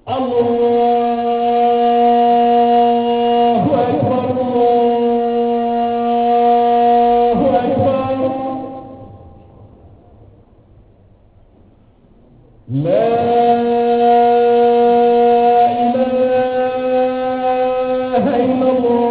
الله أكبر الله أكبر لا إله إلا الله.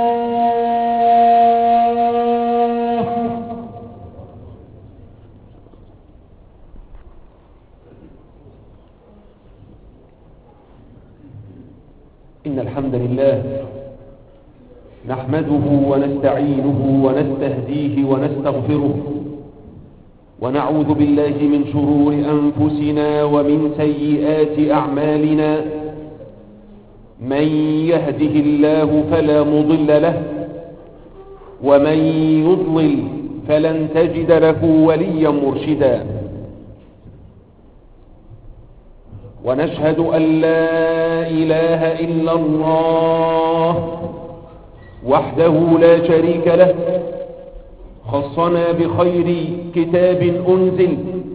إن الحمد لله نحمده ونستعينه ونستهديه ونستغفره ونعوذ بالله من شرور أنفسنا ومن سيئات أعمالنا. من يهده الله فلا مضل له ومن يضلل فلن تجد له وليا مرشدا. ونشهد أن لا إله إلا الله وحده لا شريك له، خصنا بخير كتاب أنزل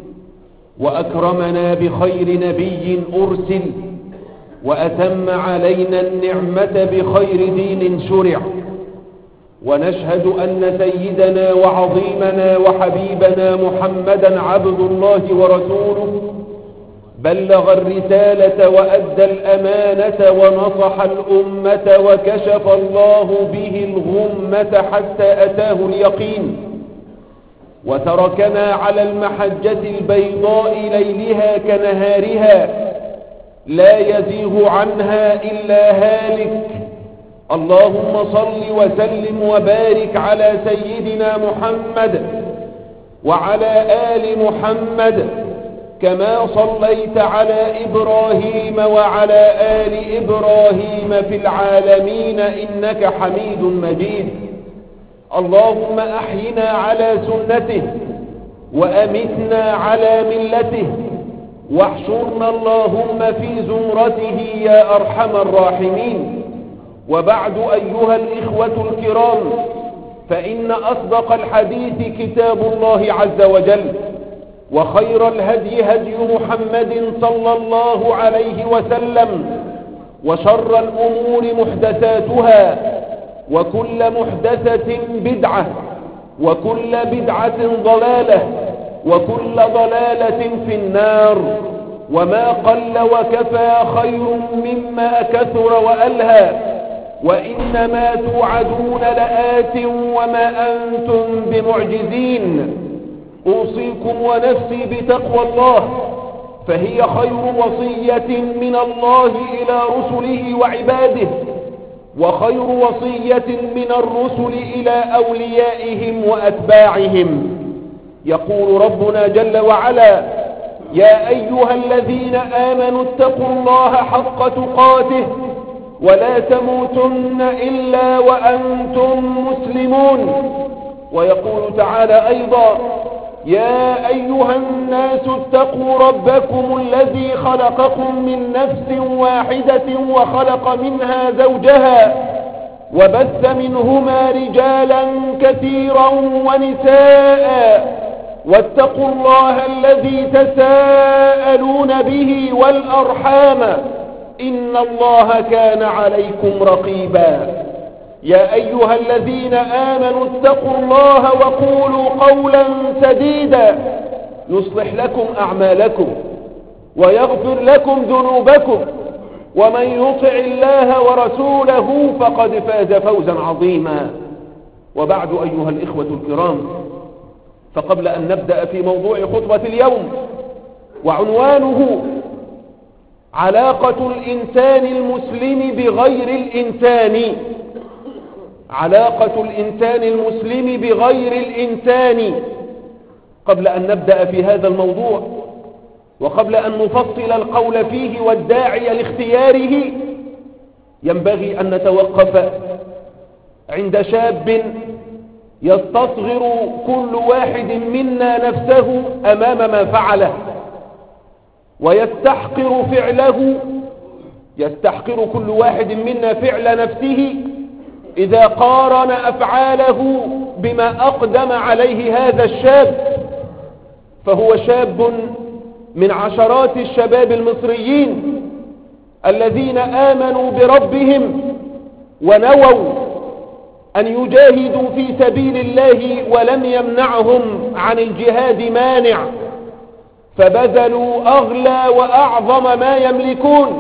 وأكرمنا بخير نبي أرسل وأتم علينا النعمة بخير دين شرع. ونشهد أن سيدنا وعظيمنا وحبيبنا محمدا عبد الله ورسوله، بلغ الرسالة وأدى الأمانة ونصح الأمة وكشف الله به الغمة حتى أتاه اليقين، وتركنا على المحجة البيضاء ليلها كنهارها لا يزيغ عنها إلا هالك. اللهم صل وسلم وبارك على سيدنا محمد وعلى آل محمد كما صليت على إبراهيم وعلى آل إبراهيم في العالمين إنك حميد مجيد. اللهم أحينا على سنته وأمتنا على ملته واحشرنا اللهم في زمرته يا أرحم الراحمين. وبعد أيها الإخوة الكرام، فإن أصدق الحديث كتاب الله عز وجل، وخير الهدي هدي محمد صلى الله عليه وسلم، وشر الأمور محدثاتها، وكل محدثة بدعة، وكل بدعة ضلالة، وكل ضلالة في النار. وما قل وكفى خير مما كثر وألهى، وإنما توعدون لآت وما أنتم بمعجزين. أوصيكم ونفسي بتقوى الله، فهي خير وصية من الله إلى رسله وعباده، وخير وصية من الرسل إلى أوليائهم وأتباعهم. يقول ربنا جل وعلا: يا أيها الذين آمنوا اتقوا الله حق تقاته ولا تموتن إلا وأنتم مسلمون. ويقول تعالى أيضا: يا أيها الناس اتقوا ربكم الذي خلقكم من نفس واحدة وخلق منها زوجها وبث منهما رجالا كثيرا ونساء، واتقوا الله الذي تساءلون به والأرحام إن الله كان عليكم رقيبا. يا أيها الذين آمنوا اتقوا الله وقولوا قولا سديدا يصلح لكم أعمالكم ويغفر لكم ذنوبكم، ومن يطع الله ورسوله فقد فاز فوزا عظيما. وبعد أيها الإخوة الكرام، فقبل أن نبدأ في موضوع خطبة اليوم، وعنوانه علاقة الإنسان المسلم بغير الإنسان، علاقة الإنسان المسلم بغير الإنسان. قبل أن نبدأ في هذا الموضوع، وقبل أن نفصل القول فيه والداعي لاختياره، ينبغي أن نتوقف عند شاب يستصغر كل واحد منا نفسه أمام ما فعله، ويستحقر فعله، يستحقر كل واحد منا فعل نفسه إذا قارن أفعاله بما أقدم عليه هذا الشاب. فهو شاب من عشرات الشباب المصريين الذين آمنوا بربهم ونووا أن يجاهدوا في سبيل الله ولم يمنعهم عن الجهاد مانع، فبذلوا أغلى وأعظم ما يملكون،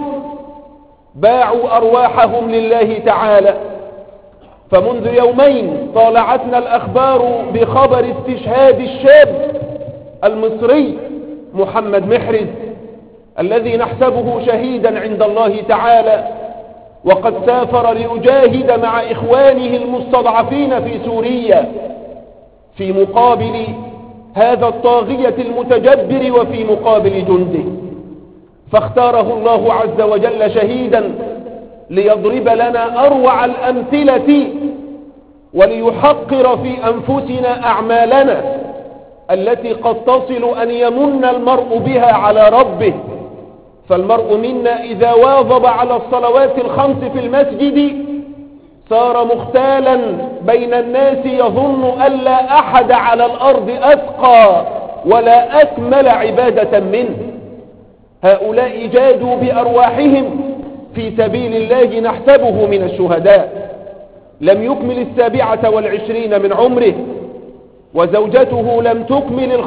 باعوا أرواحهم لله تعالى. فمنذ يومين طالعتنا الأخبار بخبر استشهاد الشاب المصري محمد محرز الذي نحسبه شهيدا عند الله تعالى، وقد سافر ليجاهد مع إخوانه المستضعفين في سوريا في مقابل هذا الطاغية المتجبر وفي مقابل جنده، فاختاره الله عز وجل شهيدا ليضرب لنا أروع الأمثلة وليحقر في أنفسنا أعمالنا التي قد تصل أن يمن المرء بها على ربه. فالمرء منا إذا واظب على الصلوات الخمس في المسجد صار مختالا بين الناس يظن أن لا أحد على الأرض أتقى ولا أكمل عبادة منه. هؤلاء جادوا بأرواحهم في سبيل الله، نحسبه من الشهداء. لم يكمل 27 من عمره، وزوجته لم تكمل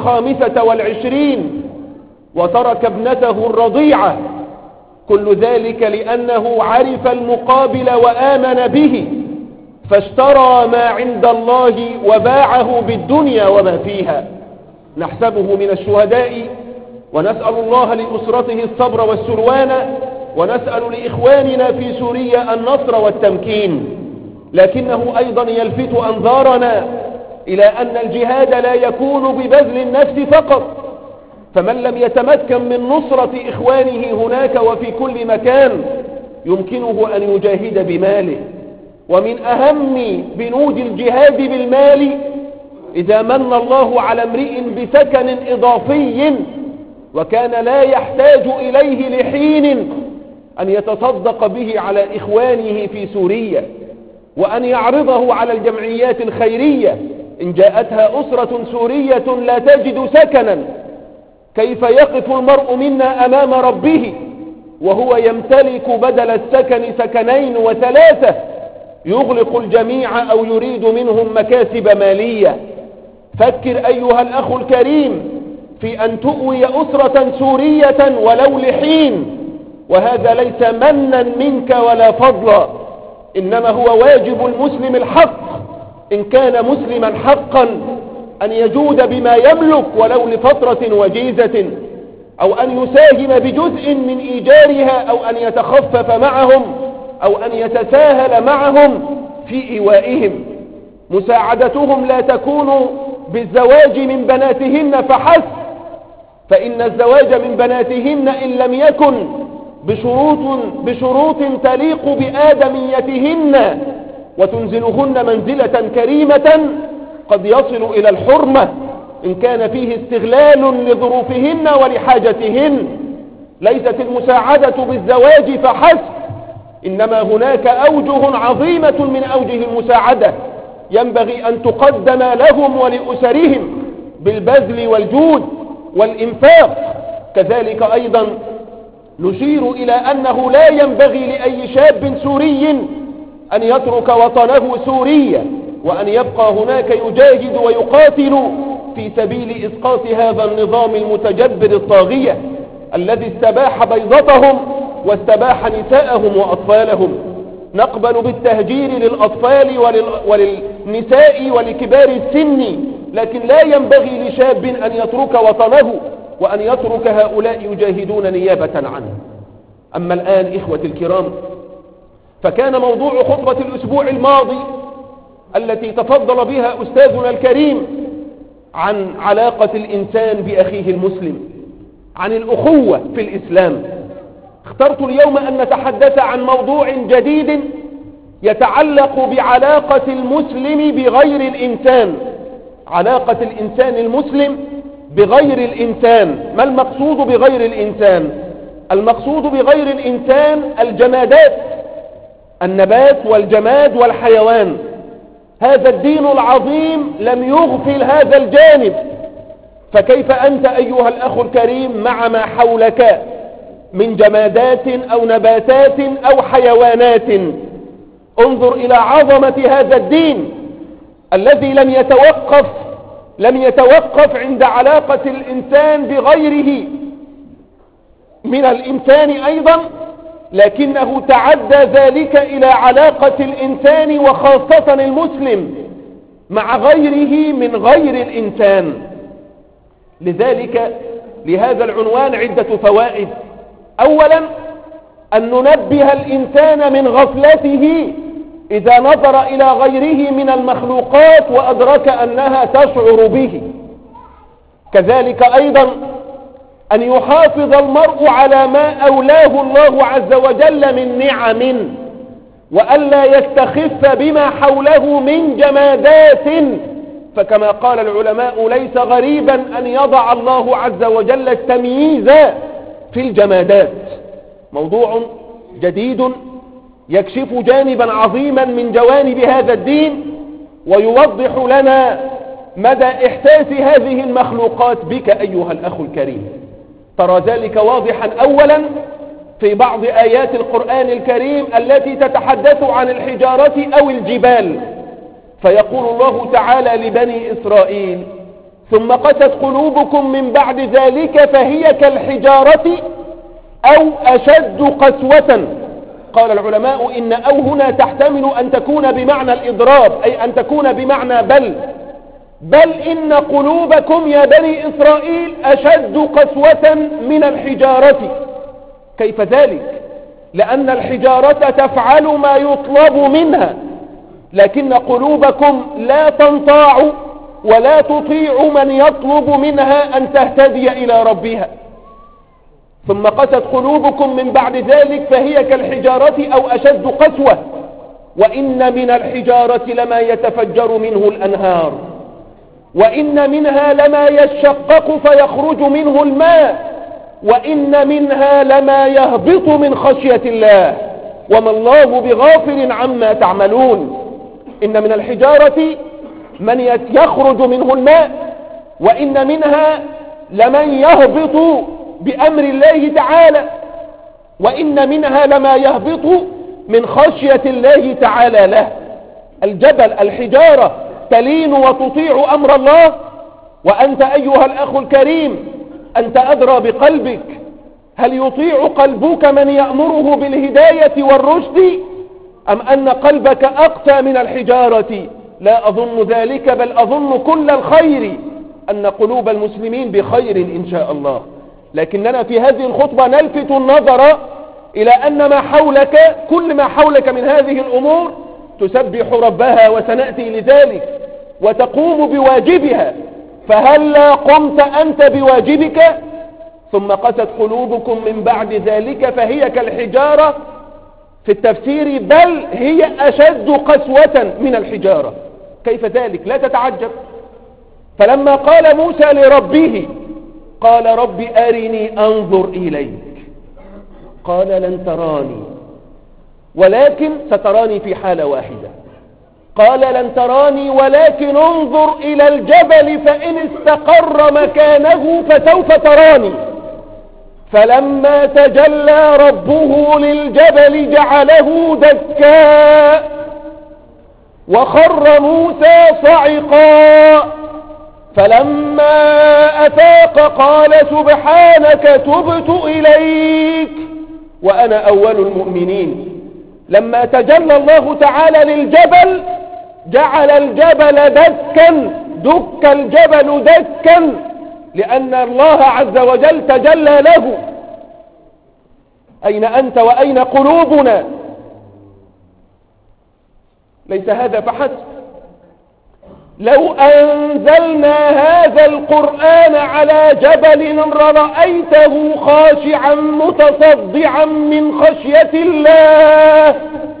25، وترك ابنته الرضيعة. كل ذلك لأنه عرف المقابل وآمن به، فاشترى ما عند الله وباعه بالدنيا وما فيها. نحسبه من الشهداء، ونسأل الله لأسرته الصبر والسلوان، ونسأل لإخواننا في سوريا النصر والتمكين. لكنه أيضا يلفت أنظارنا إلى أن الجهاد لا يكون ببذل النفس فقط، فمن لم يتمكن من نصرة إخوانه هناك وفي كل مكان يمكنه أن يجاهد بماله. ومن أهم بنود الجهاد بالمال إذا من الله على امرئ بسكن إضافي وكان لا يحتاج إليه لحين أن يتصدق به على إخوانه في سوريا، وأن يعرضه على الجمعيات الخيرية إن جاءتها أسرة سورية لا تجد سكنا. كيف يقف المرء منا أمام ربه وهو يمتلك بدل السكن 2 و3، يغلق الجميع أو يريد منهم مكاسب مالية؟ فكر أيها الأخ الكريم في أن تؤوي أسرة سورية ولو لحين، وهذا ليس منا منك ولا فضلا، إنما هو واجب المسلم الحق إن كان مسلما حقا أن يجود بما يملك ولو لفترة وجيزة، أو أن يساهم بجزء من إيجارها، أو أن يتخفف معهم، أو أن يتساهل معهم في إيوائهم. مساعدتهم لا تكون بالزواج من بناتهن فحسب، فإن الزواج من بناتهن إن لم يكن بشروط تليق بآدميتهن وتنزلهن منزلة كريمة قد يصل إلى الحرمة إن كان فيه استغلال لظروفهن ولحاجتهن. ليست المساعدة بالزواج فحسب، إنما هناك أوجه عظيمة من أوجه المساعدة ينبغي أن تقدم لهم ولأسرهم بالبذل والجود والإنفاق. كذلك أيضا نشير إلى أنه لا ينبغي لأي شاب سوري أن يترك وطنه سوريا وأن يبقى هناك يجاهد ويقاتل في سبيل إسقاط هذا النظام المتجبر الطاغية الذي استباح بيضتهم واستباح نساءهم وأطفالهم. نقبل بالتهجير للأطفال وللنساء ولكبار السن، لكن لا ينبغي لشاب أن يترك وطنه وأن يترك هؤلاء يجاهدون نيابة عنه. أما الآن إخوة الكرام، فكان موضوع خطبة الأسبوع الماضي التي تفضل بها أستاذنا الكريم عن علاقة الإنسان بأخيه المسلم، عن الأخوة في الإسلام. اخترت اليوم أن نتحدث عن موضوع جديد يتعلق بعلاقة المسلم بغير الإنسان، علاقة الإنسان المسلم بغير الإنسان. ما المقصود بغير الإنسان؟ المقصود بغير الإنسان الجمادات، النبات والجماد والحيوان. هذا الدين العظيم لم يغفل هذا الجانب، فكيف أنت أيها الأخ الكريم مع ما حولك من جمادات أو نباتات أو حيوانات. انظر إلى عظمة هذا الدين الذي لم يتوقف عند علاقة الإنسان بغيره من الإنسان أيضا، لكنه تعدى ذلك إلى علاقة الإنسان وخاصة المسلم مع غيره من غير الإنسان. لذلك لهذا العنوان عدة فوائد. أولا، أن ننبه الإنسان من غفلته إذا نظر إلى غيره من المخلوقات وأدرك أنها تشعر به. كذلك أيضا أن يحافظ المرء على ما أولاه الله عز وجل من نعم، وألا يستخف بما حوله من جمادات، فكما قال العلماء ليس غريبا أن يضع الله عز وجل التمييز في الجمادات. موضوع جديد يكشف جانبا عظيما من جوانب هذا الدين، ويوضح لنا مدى إحساس هذه المخلوقات بك أيها الأخ الكريم. ترى ذلك واضحا أولا في بعض آيات القرآن الكريم التي تتحدث عن الحجارة أو الجبال، فيقول الله تعالى لبني إسرائيل: ثم قست قلوبكم من بعد ذلك فهي كالحجارة أو أشد قسوة. قال العلماء إن أو هنا تحتمل أن تكون بمعنى الإضراب، أي أن تكون بمعنى بل إن قلوبكم يا بني إسرائيل أشد قسوة من الحجارة. كيف ذلك؟ لأن الحجارة تفعل ما يطلب منها، لكن قلوبكم لا تنطاع ولا تطيع من يطلب منها أن تهتدي إلى ربها. ثم قست قلوبكم من بعد ذلك فهي كالحجارة أو أشد قسوة، وإن من الحجارة لما يتفجر منه الأنهار، وإن منها لما يشقق فيخرج منه الماء، وإن منها لما يهبط من خشية الله، وما الله بغافل عما تعملون. إن من الحجارة من يخرج منه الماء، وإن منها لمن يهبط بأمر الله تعالى، وإن منها لما يهبط من خشية الله تعالى له. الجبل الحجارة تلين وتطيع أمر الله، وأنت أيها الأخ الكريم أنت أدرى بقلبك، هل يطيع قلبك من يأمره بالهداية والرشد، أم أن قلبك أقسى من الحجارة؟ لا أظن ذلك، بل أظن كل الخير أن قلوب المسلمين بخير إن شاء الله. لكننا في هذه الخطبة نلفت النظر إلى أن ما حولك، كل ما حولك من هذه الأمور تسبح ربها، وسنأتي لذلك، وتقوم بواجبها. فهلا قمت أنت بواجبك؟ ثم قست قلوبكم من بعد ذلك فهي كالحجارة، في التفسير بل هي أشد قسوة من الحجارة. كيف ذلك؟ لا تتعجب. فلما قال موسى لربه قال رب أرني أنظر إليك، قال لن تراني ولكن ستراني في حالة واحدة. قال لن تراني ولكن انظر إلى الجبل فإن استقر مكانه فسوف تراني. فلما تجلى ربه للجبل جعله دكا وخر موسى صعقا. فلما أفاق قال سبحانك تبت إليك وأنا أول المؤمنين. لما تجلى الله تعالى للجبل جعل الجبل دكا، دك الجبل دكا، لأن الله عز وجل تجلى له. أين أنت وأين قلوبنا؟ ليس هذا فحسب. لو أنزلنا هذا القرآن على جبل لرأيته خاشعا متصدعا من خشية الله.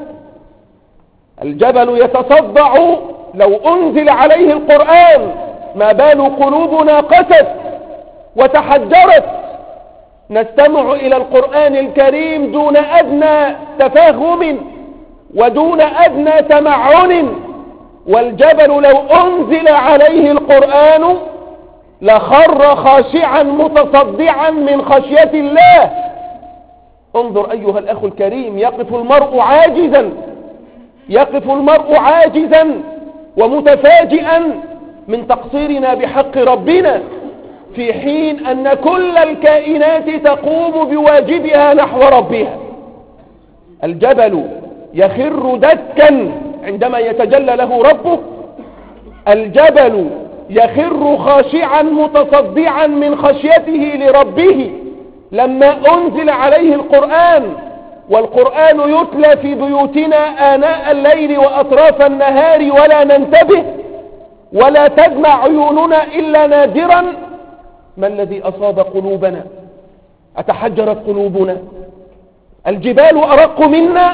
الجبل يتصدع لو أنزل عليه القرآن، ما بال قلوبنا قست وتحجرت. نستمع إلى القرآن الكريم دون أدنى تفاهم ودون أدنى تمعن، والجبل لو أنزل عليه القرآن لخر خاشعا متصدعا من خشية الله. انظر أيها الأخ الكريم، يقف المرء عاجزا ومتفاجئا من تقصيرنا بحق ربنا، في حين أن كل الكائنات تقوم بواجبها نحو ربها. الجبل يخر دكا عندما يتجلى له ربه، الجبل يخر خاشعا متصدعا من خشيته لربه لما أنزل عليه القرآن، والقرآن يتلى في بيوتنا آناء الليل وأطراف النهار ولا ننتبه ولا تدمع عيوننا إلا نادرا. ما الذي أصاب قلوبنا؟ أتحجرت قلوبنا؟ الجبال أرق منا.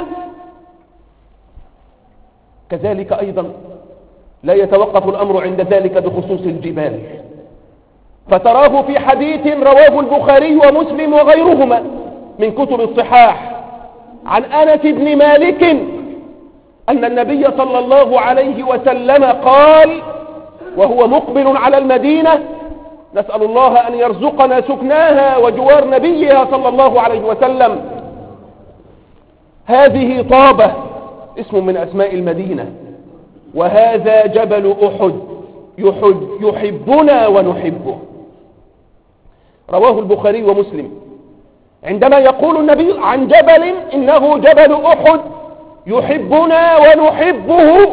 كذلك أيضا لا يتوقف الأمر عند ذلك بخصوص الجبال، فتراه في حديث رواه البخاري ومسلم وغيرهما من كتب الصحاح عن أنس بن مالك أن النبي صلى الله عليه وسلم قال وهو مقبل على المدينة: نسأل الله أن يرزقنا سكناها وجوار نبيها صلى الله عليه وسلم: هذه طابة، اسم من أسماء المدينة، وهذا جبل أحد يحبنا ونحبه. رواه البخاري ومسلم. عندما يقول النبي عن جبل إنه جبل أحد يحبنا ونحبه،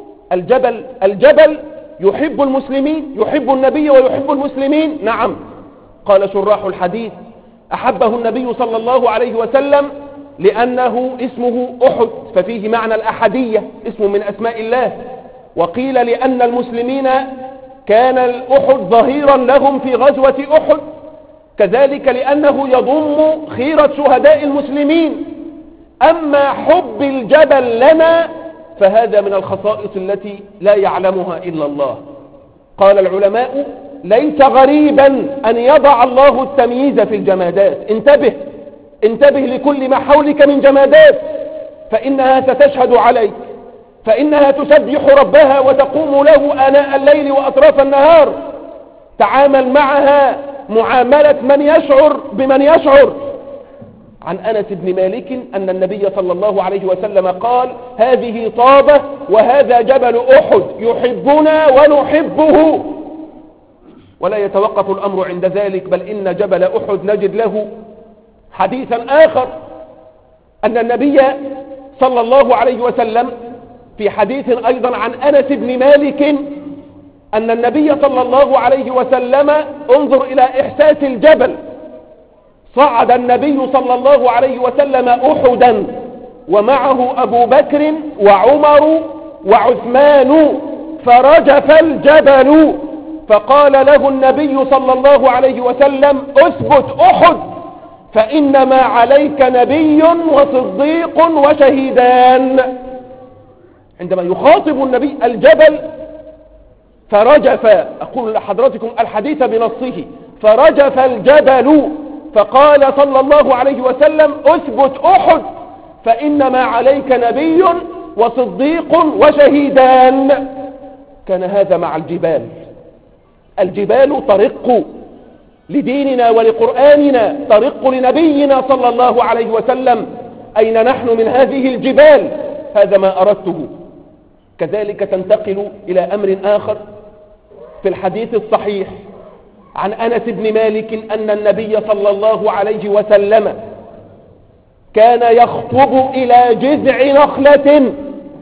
الجبل يحب المسلمين، يحب النبي ويحب المسلمين. نعم، قال شراح الحديث: أحبه النبي صلى الله عليه وسلم لأنه اسمه أحد، ففيه معنى الأحدية، اسم من أسماء الله. وقيل لأن المسلمين كان الأحد ظهيرا لهم في غزوة أحد، كذلك لأنه يضم خيرة شهداء المسلمين. أما حب الجبل لنا فهذا من الخصائص التي لا يعلمها إلا الله. قال العلماء: ليس غريبا أن يضع الله التمييز في الجمادات. انتبه لكل ما حولك من جمادات، فإنها ستشهد عليك، فإنها تسبح ربها وتقوم له آناء الليل وأطراف النهار. تعامل معها معاملة من يشعر بمن يشعر. عن أنس بن مالك أن النبي صلى الله عليه وسلم قال: هذه طابة وهذا جبل أحد يحبنا ونحبه. ولا يتوقف الأمر عند ذلك، بل إن جبل أحد نجد له حديثا آخر، أن النبي صلى الله عليه وسلم في حديث أيضا عن أنس بن مالك أن النبي صلى الله عليه وسلم، انظر إلى إحساس الجبل، صعد النبي صلى الله عليه وسلم أحدا ومعه أبو بكر وعمر وعثمان، فرجف الجبل، فقال له النبي صلى الله عليه وسلم: اثبت أحد فإنما عليك نبي وصديق وشهيدان. عندما يخاطب النبي الجبل فرجف، أقول لحضراتكم الحديث بنصه، فرجف الجبل، فقال صلى الله عليه وسلم: اثبت أحد فإنما عليك نبي وصديق وشهيدان. كان هذا مع الجبال. الجبال طرق لديننا ولقرآننا، طرق لنبينا صلى الله عليه وسلم. أين نحن من هذه الجبال؟ هذا ما أردته. كذلك تنتقل إلى أمر آخر في الحديث الصحيح عن أنس بن مالك أن النبي صلى الله عليه وسلم كان يخطب إلى جذع نخلة.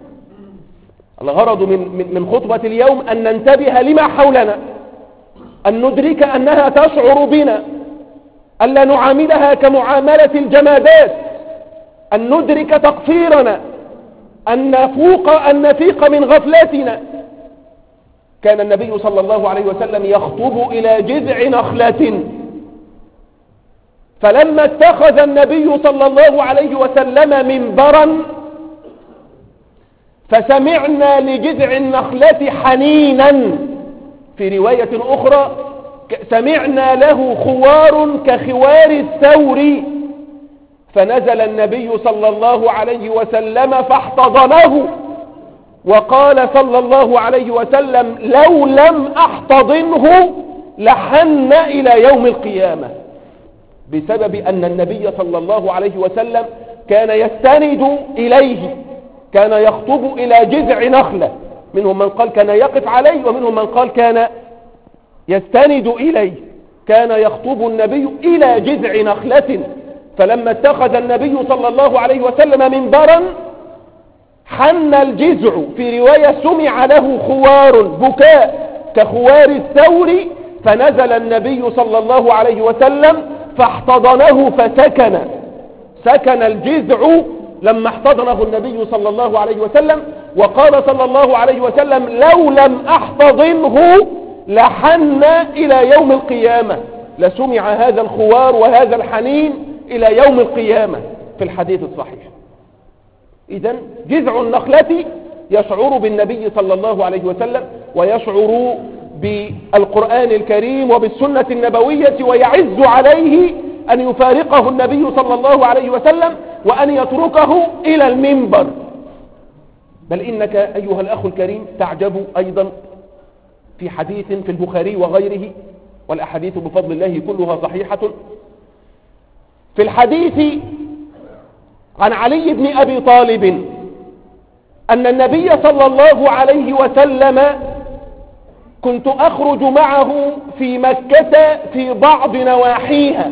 الغرض من خطبة اليوم أن ننتبه لما حولنا، أن ندرك أنها تشعر بنا، ألا نعاملها كمعاملة الجمادات، أن ندرك تقصيرنا، أن نفيق من غفلتنا. كان النبي صلى الله عليه وسلم يخطب إلى جذع نخلة، فلما اتخذ النبي صلى الله عليه وسلم منبرا فسمعنا لجذع النخلة حنينا، في رواية أخرى سمعنا له خوار كخوار الثور، فنزل النبي صلى الله عليه وسلم فاحتضنه، وقال صلى الله عليه وسلم: لو لم أحتضنه لحن إلى يوم القيامة. بسبب أن النبي صلى الله عليه وسلم كان يستند إليه، كان يخطب إلى جذع نخلة، منهم من قال كان يقف عليه، ومنهم من قال كان يستند إليه. كان يخطب النبي إلى جذع نخلة، فلما اتخذ النبي صلى الله عليه وسلم منبرا حن الجذع، في رواية سمع له خوار بكاء كخوار الثور، فنزل النبي صلى الله عليه وسلم فاحتضنه فسكن. سكن الجذع لما احتضنه النبي صلى الله عليه وسلم، وقال صلى الله عليه وسلم لو لم احتضنه لحن إلى يوم القيامة، لسمع هذا الخوار وهذا الحنين إلى يوم القيامة في الحديث الصحيح. إذن جذع النخلة يشعر بالنبي صلى الله عليه وسلم، ويشعر بالقرآن الكريم وبالسنة النبوية، ويعز عليه أن يفارقه النبي صلى الله عليه وسلم وأن يتركه إلى المنبر. بل إنك أيها الأخ الكريم تعجب أيضا في حديث في البخاري وغيره، والأحاديث بفضل الله كلها صحيحة، في الحديث عن علي بن أبي طالب أن النبي صلى الله عليه وسلم كنت أخرج معه في مكة في بعض نواحيها،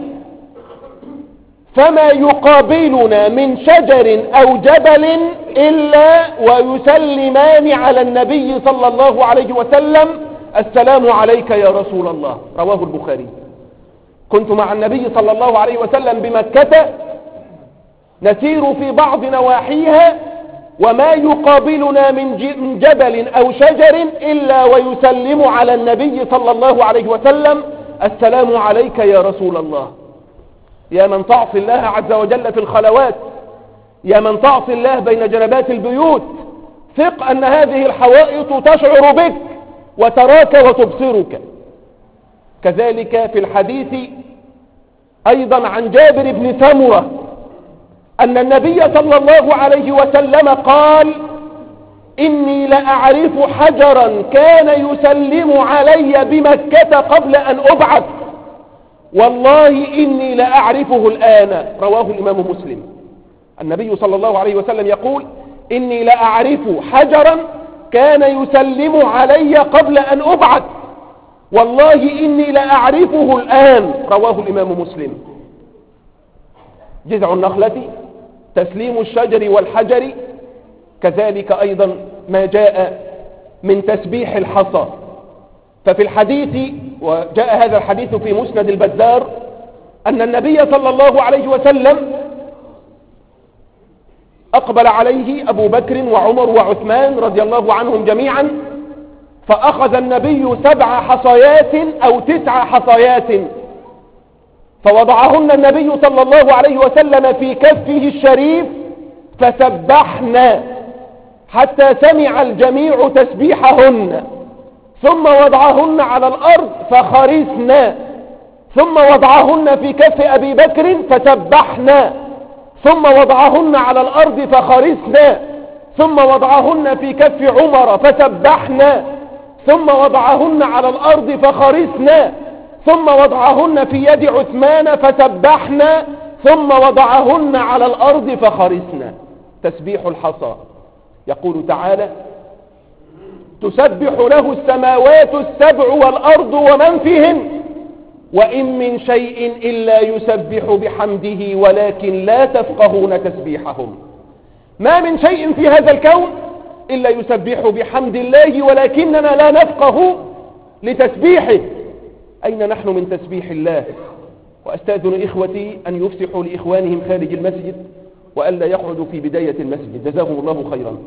فما يقابلنا من شجر أو جبل إلا ويسلمان على النبي صلى الله عليه وسلم السلام عليك يا رسول الله. رواه البخاري. كنت مع النبي صلى الله عليه وسلم بمكة نسير في بعض نواحيها، وما يقابلنا من جبل أو شجر إلا ويسلم على النبي صلى الله عليه وسلم السلام عليك يا رسول الله. يا من تعصي الله عز وجل في الخلوات، يا من تعصي الله بين جنبات البيوت، ثق أن هذه الحوائط تشعر بك وتراك وتبصرك. كذلك في الحديث أيضا عن جابر بن سمرة أن النبي صلى الله عليه وسلم قال إني لأعرف حجرا كان يسلم علي بمكة قبل أن أبعث، والله إني لأعرفه الآن. رواه الإمام مسلم. النبي صلى الله عليه وسلم يقول إني لأعرف حجرا كان يسلم علي قبل أن أبعث، والله إني لأعرفه الآن. رواه الإمام مسلم. جذع النخلة، تسليم الشجر والحجر، كذلك أيضا ما جاء من تسبيح الحصى. ففي الحديث، وجاء هذا الحديث في مسند البزار، أن النبي صلى الله عليه وسلم أقبل عليه أبو بكر وعمر وعثمان رضي الله عنهم جميعا، فأخذ النبي 7 حصيات أو 9 حصيات، فوضعهن النبي صلى الله عليه وسلم في كفه الشريف فسبحنا حتى سمع الجميع تسبيحهن، ثم وضعهن على الأرض فخرسنا، ثم وضعهن في كف أبي بكر فسبحنا، ثم وضعهن على الأرض فخرسنا، ثم وضعهن في كف عمر فسبحنا، ثم وضعهن على الأرض فخرسنا، ثم وضعهن في يد عثمان فسبحنا، ثم وضعهن على الأرض فخرسنا. تسبيح الحصى. يقول تعالى تسبح له السماوات السبع والأرض ومن فيهن وإن من شيء إلا يسبح بحمده ولكن لا تفقهون تسبيحهم. ما من شيء في هذا الكون إلا يسبح بحمد الله ولكننا لا نفقه لتسبيحه. أين نحن من تسبيح الله؟ وأستأذن إخوتي أن يفسحوا لإخوانهم خارج المسجد وألا يقعدوا في بداية المسجد، جزاهم الله خيرا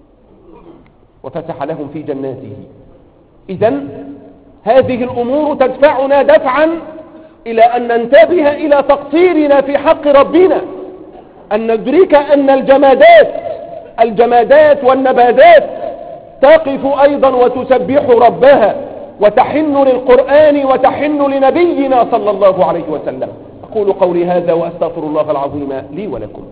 وفتح لهم في جناته. إذن هذه الأمور تدفعنا دفعا إلى أن ننتبه إلى تقصيرنا في حق ربنا، أن ندرك أن الجمادات والنباتات تقف أيضا وتسبح ربها وتحن للقرآن وتحن لنبينا صلى الله عليه وسلم. أقول قولي هذا وأستغفر الله العظيم لي ولكم.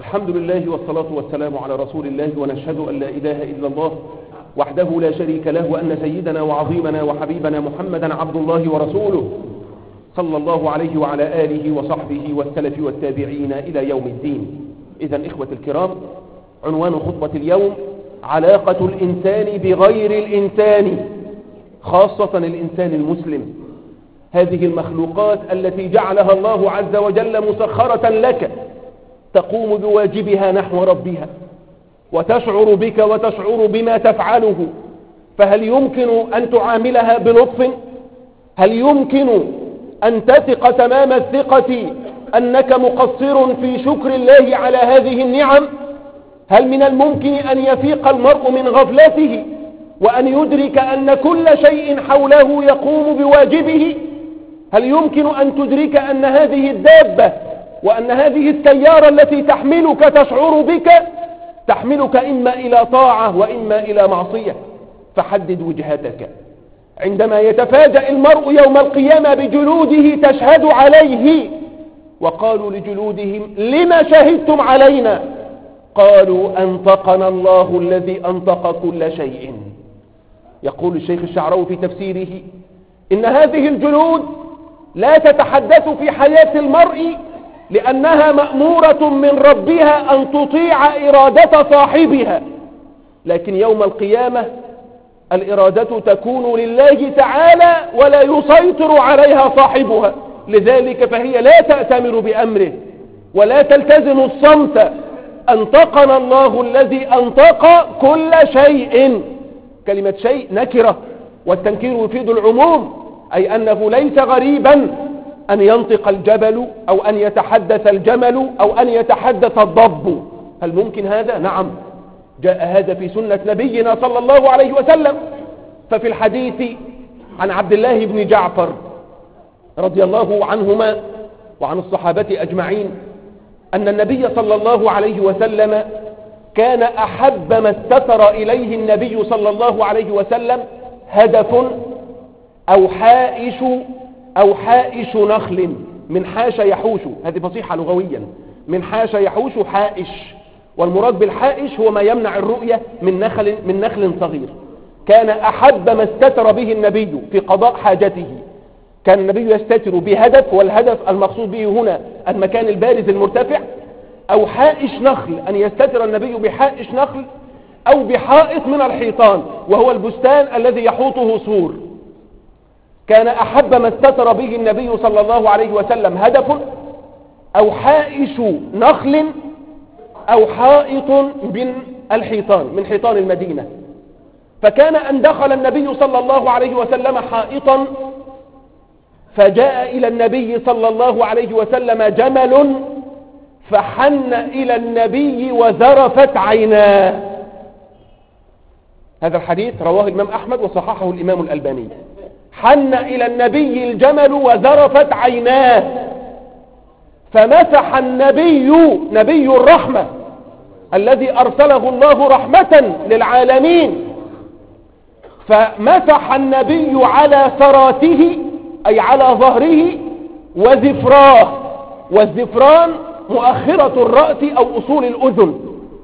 الحمد لله والصلاة والسلام على رسول الله، ونشهد أن لا إله إلا الله وحده لا شريك له، وأن سيدنا وعظيمنا وحبيبنا محمدا عبد الله ورسوله صلى الله عليه وعلى آله وصحبه والسلف والتابعين إلى يوم الدين. إذن إخوة الكرام، عنوان خطبة اليوم علاقة الإنسان بغير الإنسان، خاصة الإنسان المسلم، هذه المخلوقات التي جعلها الله عز وجل مسخرة لك، تقوم بواجبها نحو ربها وتشعر بك وتشعر بما تفعله، فهل يمكن أن تعاملها بلطف؟ هل يمكن أن تثق تمام الثقة أنك مقصر في شكر الله على هذه النعم؟ هل من الممكن أن يفيق المرء من غفلته وأن يدرك أن كل شيء حوله يقوم بواجبه؟ هل يمكن أن تدرك أن هذه الدابة وأن هذه السيارة التي تحملك تشعر بك، تحملك إما إلى طاعة وإما إلى معصية؟ فحدد وجهتك. عندما يتفاجأ المرء يوم القيامة بجلوده تشهد عليه، وقالوا لجلودهم لما شهدتم علينا؟ قالوا أنطقنا الله الذي أنطق كل شيء. يقول الشيخ الشعراوي في تفسيره إن هذه الجلود لا تتحدث في حياة المرء لأنها مأمورة من ربها أن تطيع إرادة صاحبها، لكن يوم القيامة الإرادة تكون لله تعالى ولا يسيطر عليها صاحبها، لذلك فهي لا تأتمر بأمره ولا تلتزم الصمت. أنطقنا الله الذي أنطق كل شيء. كلمة شيء نكرة، والتنكير يفيد العموم، أي أنه ليس غريبا أن ينطق الجبل أو أن يتحدث الجمل أو أن يتحدث الضب. هل ممكن هذا؟ نعم، جاء هذا في سنة نبينا صلى الله عليه وسلم. ففي الحديث عن عبد الله بن جعفر رضي الله عنهما وعن الصحابة أجمعين أن النبي صلى الله عليه وسلم كان أحب ما استتر إليه النبي صلى الله عليه وسلم هدف أو حائش نخل، من حاش يحوش، هذه فصيحة لغويا، من حاش يحوش حائش، والمراد بالحائش هو ما يمنع الرؤية من نخل صغير. كان أحب ما استتر به النبي في قضاء حاجته، كان النبي يستتر بهدف، والهدف المقصود به هنا المكان البارز المرتفع، أو حائش نخل، أن يستتر النبي بحائش نخل أو بحائط من الحيطان، وهو البستان الذي يحوطه سور. كان أحب ما استتر به النبي صلى الله عليه وسلم هدف أو حائش نخل أو حائط من الحيطان، من حيطان المدينة. فكان أن دخل النبي صلى الله عليه وسلم حائطا، فجاء إلى النبي صلى الله عليه وسلم جمل فحن إلى النبي وذرفت عيناه. هذا الحديث رواه الإمام أحمد وصححه الإمام الألباني. حن إلى النبي الجمل وذرفت عيناه، فمسح النبي، نبي الرحمة الذي أرسله الله رحمة للعالمين، فمسح النبي على ثراته أي على ظهره وذفراه، والذفران مؤخرة الرأس أو أصول الأذن.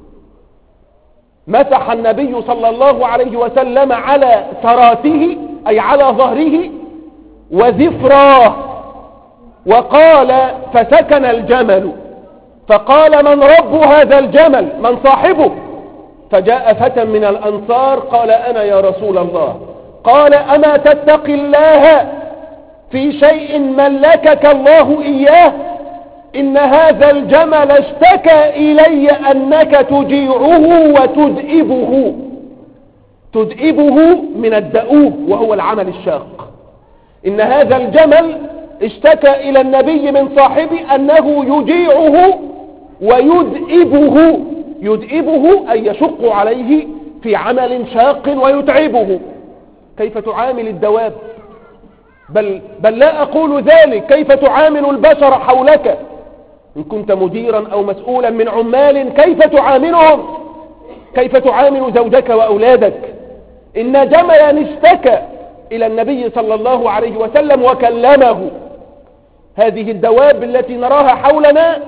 مسح النبي صلى الله عليه وسلم على ثراته أي على ظهره وذفراه، وقال فسكن الجمل، فقال من رب هذا الجمل؟ من صاحبه؟ فجاء فتى من الأنصار قال أنا يا رسول الله. قال أما تتقي الله في شيء ملكك الله إياه؟ إن هذا الجمل اشتكى إلي أنك تجيعه وتدئبه. تدئبه من الدؤوب وهو العمل الشاق. إن هذا الجمل اشتكى إلى النبي من صاحبه أنه يجيعه ويدئبه. يدئبه أي يشق عليه في عمل شاق ويتعبه. كيف تعامل الدواب؟ بل لا أقول ذلك، كيف تعامل البشر حولك؟ إن كنت مديرا أو مسؤولا من عمال كيف تعاملهم؟ كيف تعامل زوجك وأولادك؟ إن جملا اشتكى إلى النبي صلى الله عليه وسلم وكلمه. هذه الدواب التي نراها حولنا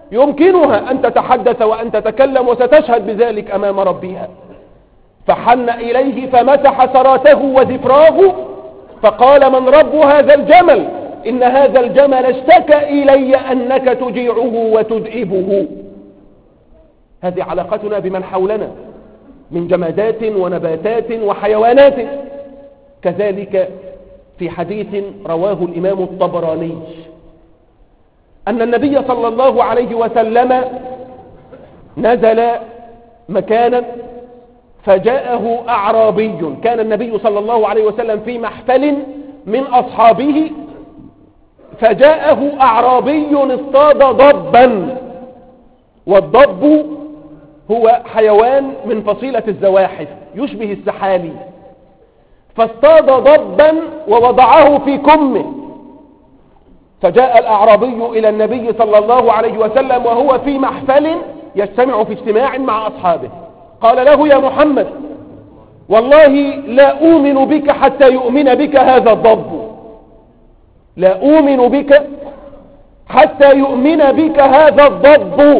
يمكنها أن تتحدث وأن تتكلم وستشهد بذلك أمام ربها. فحن إليه فمسح سراته وزفراه فقال: من رب هذا الجمل؟ إن هذا الجمل اشتكى إلي أنك تجيعه وتدئبه. هذه علاقتنا بمن حولنا من جمادات ونباتات وحيوانات. كذلك في حديث رواه الإمام الطبراني أن النبي صلى الله عليه وسلم نزل مكانا فجاءه أعرابي. كان النبي صلى الله عليه وسلم في محفل من أصحابه، فجاءه أعرابي اصطاد ضبا، والضب هو حيوان من فصيلة الزواحف يشبه السحالي، فاصطاد ضبا ووضعه في كمه. فجاء الأعرابي إلى النبي صلى الله عليه وسلم وهو في محفل يجتمع في اجتماع مع أصحابه، قال له: يا محمد، والله لا أؤمن بك حتى يؤمن بك هذا الضب، لا أؤمن بك حتى يؤمن بك هذا الضب.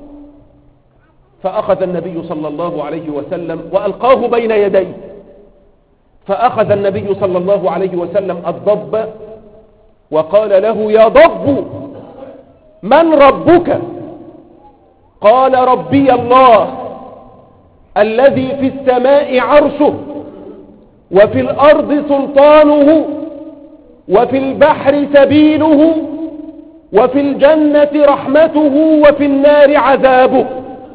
فأخذ النبي صلى الله عليه وسلم وألقاه بين يديه، فأخذ النبي صلى الله عليه وسلم الضب وقال له: يا ضب، من ربك؟ قال: ربي الله الذي في السماء عرشه، وفي الأرض سلطانه، وفي البحر سبيله، وفي الجنة رحمته، وفي النار عذابه.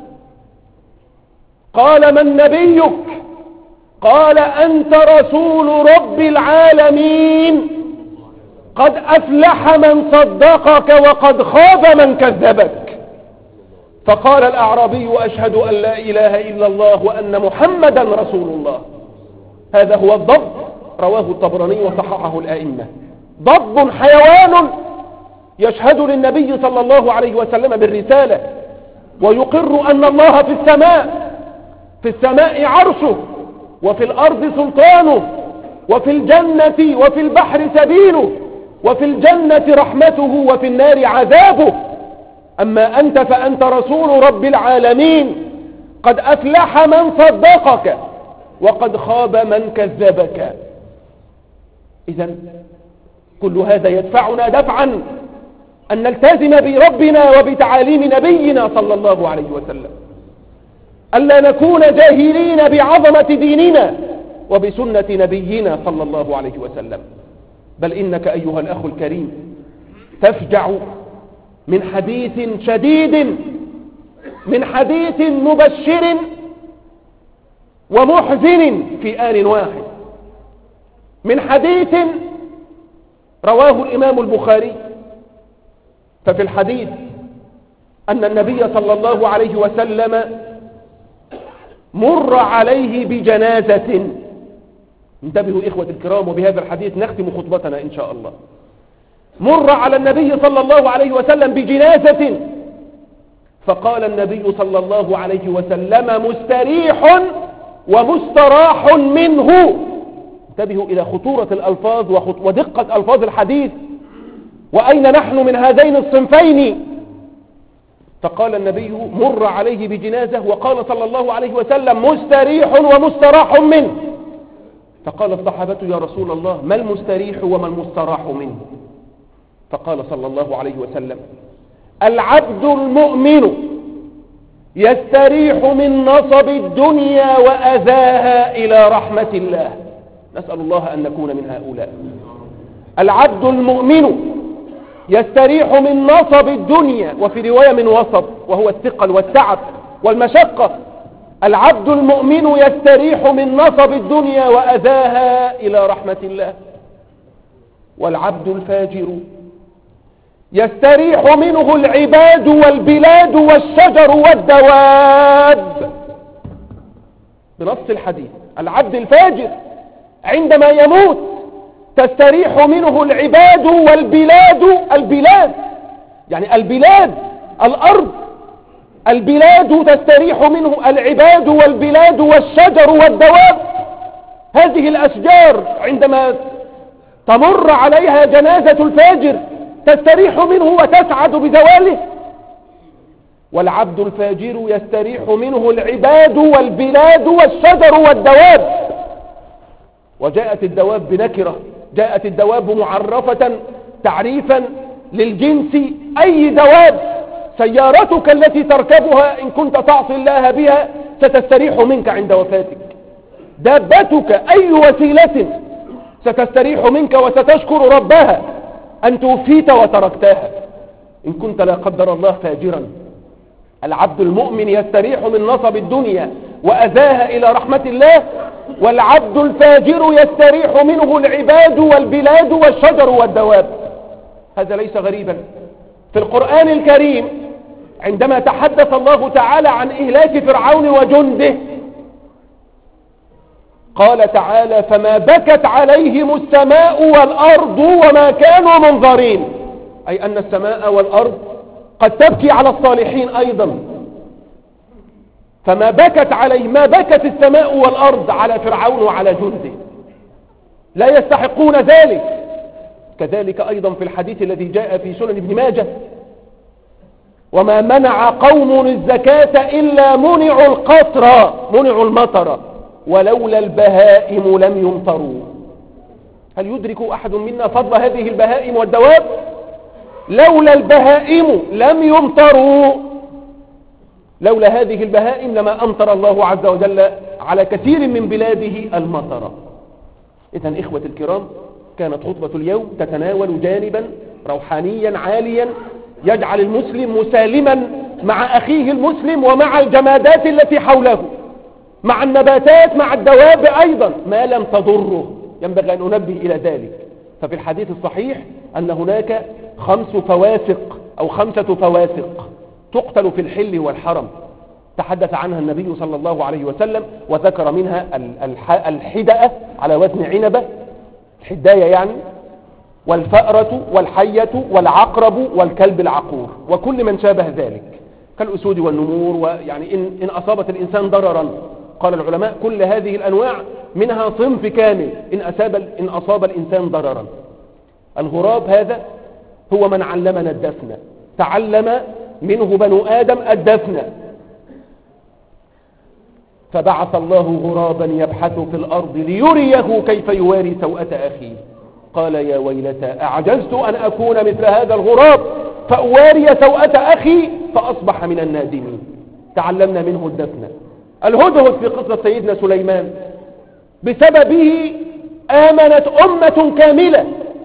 قال: من نبيك؟ قال: أنت رسول رب العالمين، قد أفلح من صدقك وقد خاب من كذبك. فقال الأعرابي: أشهد أن لا إله إلا الله وأن محمدا رسول الله. هذا هو الضب، رواه الطبراني وصححه الآئمة. ضب حيوان يشهد للنبي صلى الله عليه وسلم بالرسالة، ويقر أن الله في السماء، في السماء عرشه، وفي الأرض سلطانه، وفي الجنة وفي البحر سبيله، وفي الجنة رحمته، وفي النار عذابه. أما أنت فأنت رسول رب العالمين، قد أفلح من صدقك وقد خاب من كذبك. إذن كل هذا يدفعنا دفعا أن نلتزم بربنا وبتعاليم نبينا صلى الله عليه وسلم، ألا نكون جاهلين بعظمة ديننا وبسنة نبينا صلى الله عليه وسلم. بل إنك أيها الأخ الكريم تفجع من حديث شديد، من حديث مبشر ومحزن في آن واحد، من حديث رواه الإمام البخاري. ففي الحديث أن النبي صلى الله عليه وسلم مر عليه بجنازة. انتبهوا إخوة الكرام، وبهذا الحديث نختم خطبتنا إن شاء الله. مر على النبي صلى الله عليه وسلم بجنازة، فقال النبي صلى الله عليه وسلم: مستريح ومستراح منه. انتبهوا إلى خطورة الألفاظ ودقة ألفاظ الحديث، وأين نحن من هذين الصنفين. فقال النبي: مر عليه بجنازة، وقال صلى الله عليه وسلم: مستريح ومستراح منه. فقال الصحابة: يا رسول الله، ما المستريح وما المستراح منه؟ فقال صلى الله عليه وسلم: العبد المؤمن يستريح من نصب الدنيا وأذاها إلى رحمة الله. نسأل الله أن نكون من هؤلاء. العبد المؤمن يستريح من نصب الدنيا، وفي رواية من وصب، وهو الثقل والتعب والمشقة. العبد المؤمن يستريح من نصب الدنيا وأذاها إلى رحمة الله. والعبد الفاجر يستريح منه العباد والبلاد والشجر والدواب. بنص الحديث العبد الفاجر عندما يموت تستريح منه العباد والبلاد. البلاد يعني البلاد، الأرض، البلاد تستريح منه العباد والبلاد والشجر والدواب. هذه الأشجار عندما تمر عليها جنازة الفاجر تستريح منه وتسعد بزواله. والعبد الفاجر يستريح منه العباد والبلاد والشجر والدواب. وجاءت الدواب بنكرة، جاءت الدواب معرفة تعريفا للجنس. أي دواب؟ سيارتك التي تركبها إن كنت تعصي الله بها ستستريح منك عند وفاتك. دابتك أي وسيلة ستستريح منك وستشكر ربها أن توفيت وتركتها إن كنت لا قدر الله فاجرا. العبد المؤمن يستريح من نصب الدنيا وأذاها إلى رحمة الله، والعبد الفاجر يستريح منه العباد والبلاد والشجر والدواب. هذا ليس غريبا. في القرآن الكريم عندما تحدث الله تعالى عن إهلاك فرعون وجنده قال تعالى: فما بكت عليهم السماء والأرض وما كانوا منظرين. أي أن السماء والأرض قد تبكي على الصالحين أيضا. فما بكت عليه، ما بكت السماء والأرض على فرعون وعلى جنده، لا يستحقون ذلك. كذلك أيضا في الحديث الذي جاء في سنن ابن ماجه: وما منع قوم الزكاة إلا منعوا القطر، منعوا المطر، ولولا البهائم لم يمطروا. هل يدرك أحد منا فضل هذه البهائم والدواب؟ لولا البهائم لم يمطروا، لولا هذه البهائم لما أمطر الله عز وجل على كثير من بلاده المطر. إذن إخوة الكرام، كانت خطبة اليوم تتناول جانبا روحانيا عاليا يجعل المسلم مسالما مع أخيه المسلم ومع الجمادات التي حوله، مع النباتات، مع الدواب أيضا، ما لم تضره. ينبغي أن أنبه إلى ذلك. ففي الحديث الصحيح أن هناك 5 فواسق أو 5 فواسق تقتل في الحل والحرم، تحدث عنها النبي صلى الله عليه وسلم، وذكر منها الحدأة على وزن عنبة، الحداية يعني، والفأرة والحية والعقرب والكلب العقور وكل من شابه ذلك كالأسود والنمور. ويعني إن أصابت الإنسان ضررا، قال العلماء كل هذه الأنواع منها صنف كامل إن أصاب الإنسان ضررا. الغراب هذا هو من علمنا الدفن، تعلم منه بنو آدم الدفن. فبعث الله غرابا يبحث في الأرض ليريه كيف يواري سوءة أخيه. قال: يا ويلتى أعجزت أن أكون مثل هذا الغراب فأواري سوءة أخي فأصبح من النادمين. تعلمنا منه الدفن. الهدهد في قصة سيدنا سليمان بسببه آمنت أمة كاملة.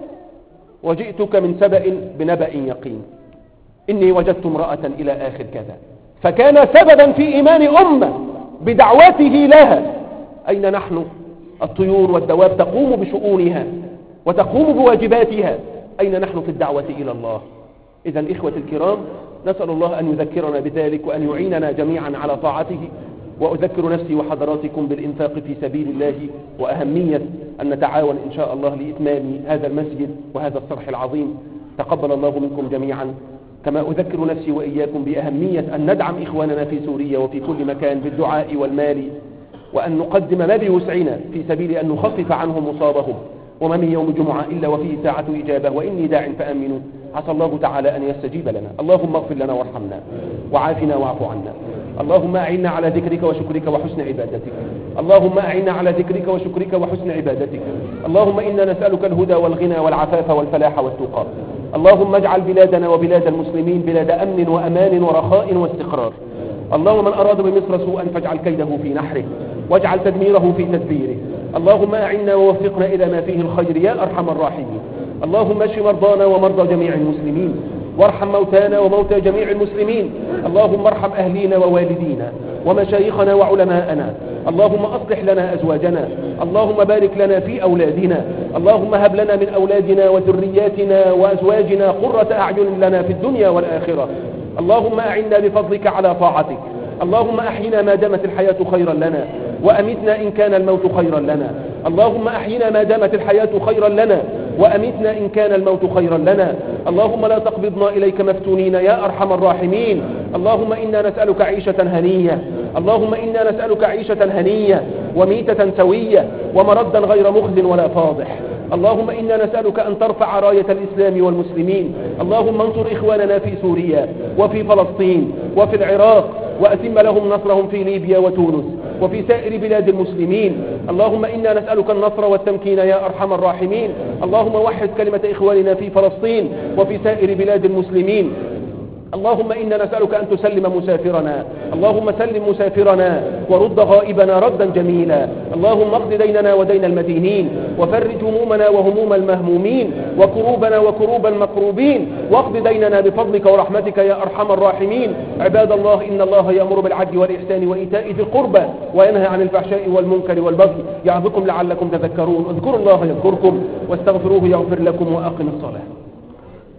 وجئتك من سبأ بنبأ يقين إني وجدت امرأة إلى آخر كذا. فكان سببا في إيمان أمة بدعوته لها. أين نحن؟ الطيور والدواب تقوم بشؤونها وتقوم بواجباتها، أين نحن في الدعوة إلى الله؟ إذن إخوة الكرام، نسأل الله أن يذكرنا بذلك وأن يعيننا جميعا على طاعته. وأذكر نفسي وحضراتكم بالإنفاق في سبيل الله، وأهمية أن نتعاون إن شاء الله لإتمام هذا المسجد وهذا الصرح العظيم. تقبل الله منكم جميعا. كما أذكر نفسي وإياكم بأهمية أن ندعم إخواننا في سوريا وفي كل مكان بالدعاء والمال، وأن نقدم ما بوسعنا في سبيل أن نخفف عنهم مصابهم. وما من يوم جمعة إلا وفيه ساعة إجابة، وإني داع فأمنوا. عسى الله تعالى أن يستجيب لنا. اللهم اغفر لنا وارحمنا وعافنا واعف عنا. اللهم أعنا على ذكرك وشكرك وحسن عبادتك. اللهم أعنا على ذكرك وشكرك وحسن عبادتك. اللهم إنا نسألك الهدى والغنى والعفاف والفلاح والتقى. اللهم اجعل بلادنا وبلاد المسلمين بلاد أمن وأمان ورخاء واستقرار. اللهم من أراد بمصر سوءا فاجعل كيده في نحره واجعل تدميره في تدبيره. اللهم أعنا ووفقنا إلى ما فيه الخير يا أرحم الراحمين. اللهم اشف مرضانا ومرضى جميع المسلمين، وارحم موتانا وموتى جميع المسلمين. اللهم ارحم أهلينا ووالدينا ومشايخنا وعلماءنا. اللهم أصلح لنا أزواجنا. اللهم بارك لنا في أولادنا. اللهم هب لنا من أولادنا وذرياتنا وأزواجنا قرة أعين لنا في الدنيا والآخرة. اللهم أعنا بفضلك على طاعتك. اللهم أحينا ما دامت الحياة خيرا لنا، وأمتنا إن كان الموت خيرا لنا. اللهم أحينا ما دامت الحياة خيرا لنا، وأمتنا إن كان الموت خيرا لنا. اللهم لا تقبضنا إليك مفتونين يا أرحم الراحمين. اللهم إنا نسألك عيشة هنية. اللهم إنا نسألك عيشة هنية وميتة سوية ومردا غير مخز ولا فاضح. اللهم إنا نسألك أن ترفع راية الإسلام والمسلمين. اللهم انصر إخواننا في سوريا وفي فلسطين وفي العراق، وأتم لهم نصرهم في ليبيا وتونس وفي سائر بلاد المسلمين. اللهم إنا نسألك النصر والتمكين يا أرحم الراحمين. اللهم وحد كلمة إخواننا في فلسطين وفي سائر بلاد المسلمين. اللهم إنا نسألك أن تسلم مسافرنا، اللهم سلم مسافرنا ورد غائبنا ردا جميلا. اللهم اقض ديننا ودين المدينين، وفرج همومنا وهموم المهمومين، وكروبنا وكروب المكروبين، واقض ديننا بفضلك ورحمتك يا أرحم الراحمين. عباد الله، إن الله يأمر بالعدل والإحسان وإيتاء ذي القربى وينهى عن الفحشاء والمنكر والبغي يعظكم لعلكم تذكرون. اذكروا الله يذكركم واستغفروه يغفر لكم، وأقم الصلاة.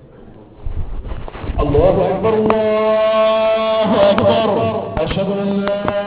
الله أكبر الله أكبر. أشهد أن لا